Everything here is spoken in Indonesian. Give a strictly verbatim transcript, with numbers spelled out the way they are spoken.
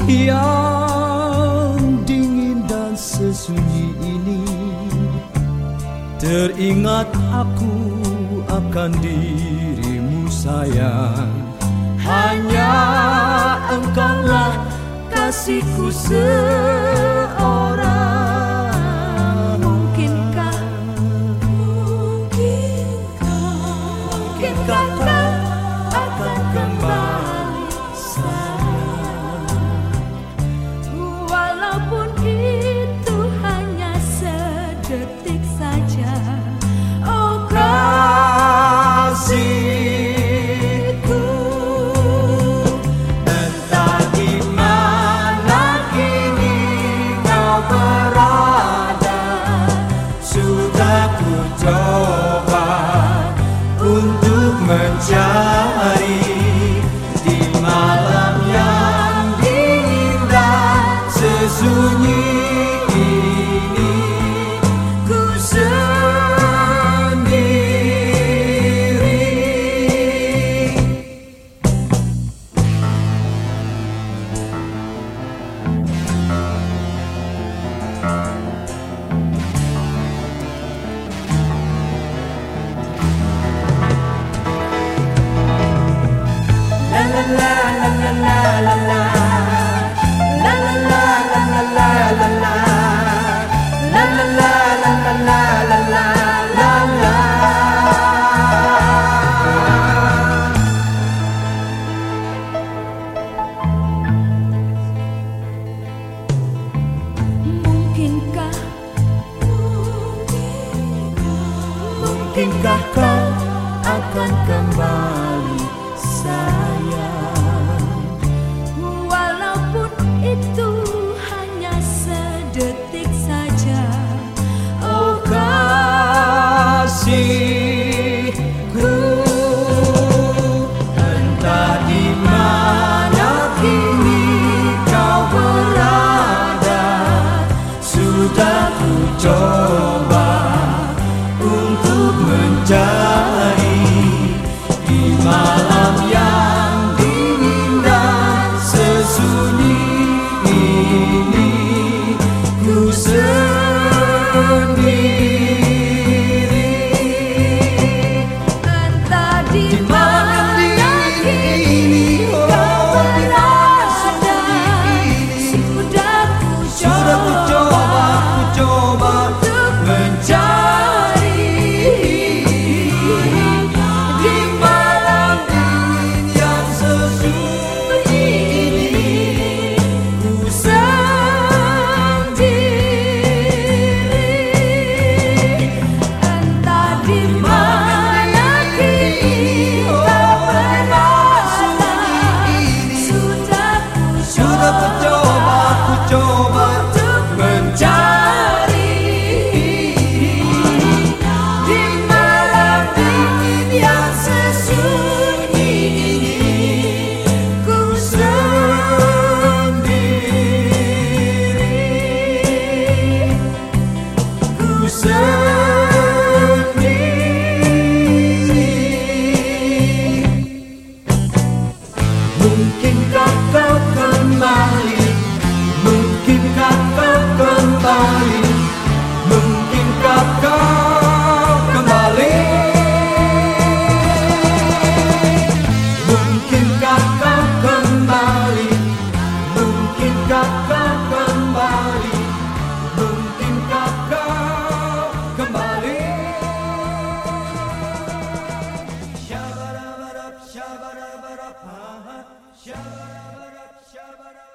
yang dingin dan sesunyi ini, teringat aku akan dirimu sayang. Hanya engkaulah kasihku seorang. Mungkinkah, mungkinkah, mungkinkah kau akan kembali sayang, walaupun itu hanya sedetik saja. Oh Kasihku, entah di mana kini kau berada, sudah ku coba untuk mencari di malam yang dingin dan sesunyi ini. Ku mungkinkah, Mungkinkah kau akan kembali sayang, walaupun itu hanya sedetik saja. oh kasihku, entah di mana kini kau berada, sudah ku coba untuk mencari di malam yang dingin dan sesunyi ini. Ku sendiri, Entah di di malam mana dingin kini ini, kau oh di malam berada, sunyi ini. sudah ku Sudah ku coba, ku coba untuk mencari di malam dingin yang sesunyi ini. Ku sendiri. Entah di mana kini kau berada, sudah ku Sudah ku coba, ku coba untuk mencari di malam dingin yang sesunyi ini. Ku sendiri, ku sendiri. Mungkinkah kau kembali? Mungkinkah kau kembali? Mungkinkah kau kembali? Mungkinkah kau kembali? Mungkinkah kau kembali? Mungkinkah kau kembali? Shabarabarab, shabarabarab, ha, ha. Shabarabarab, shabarabarab.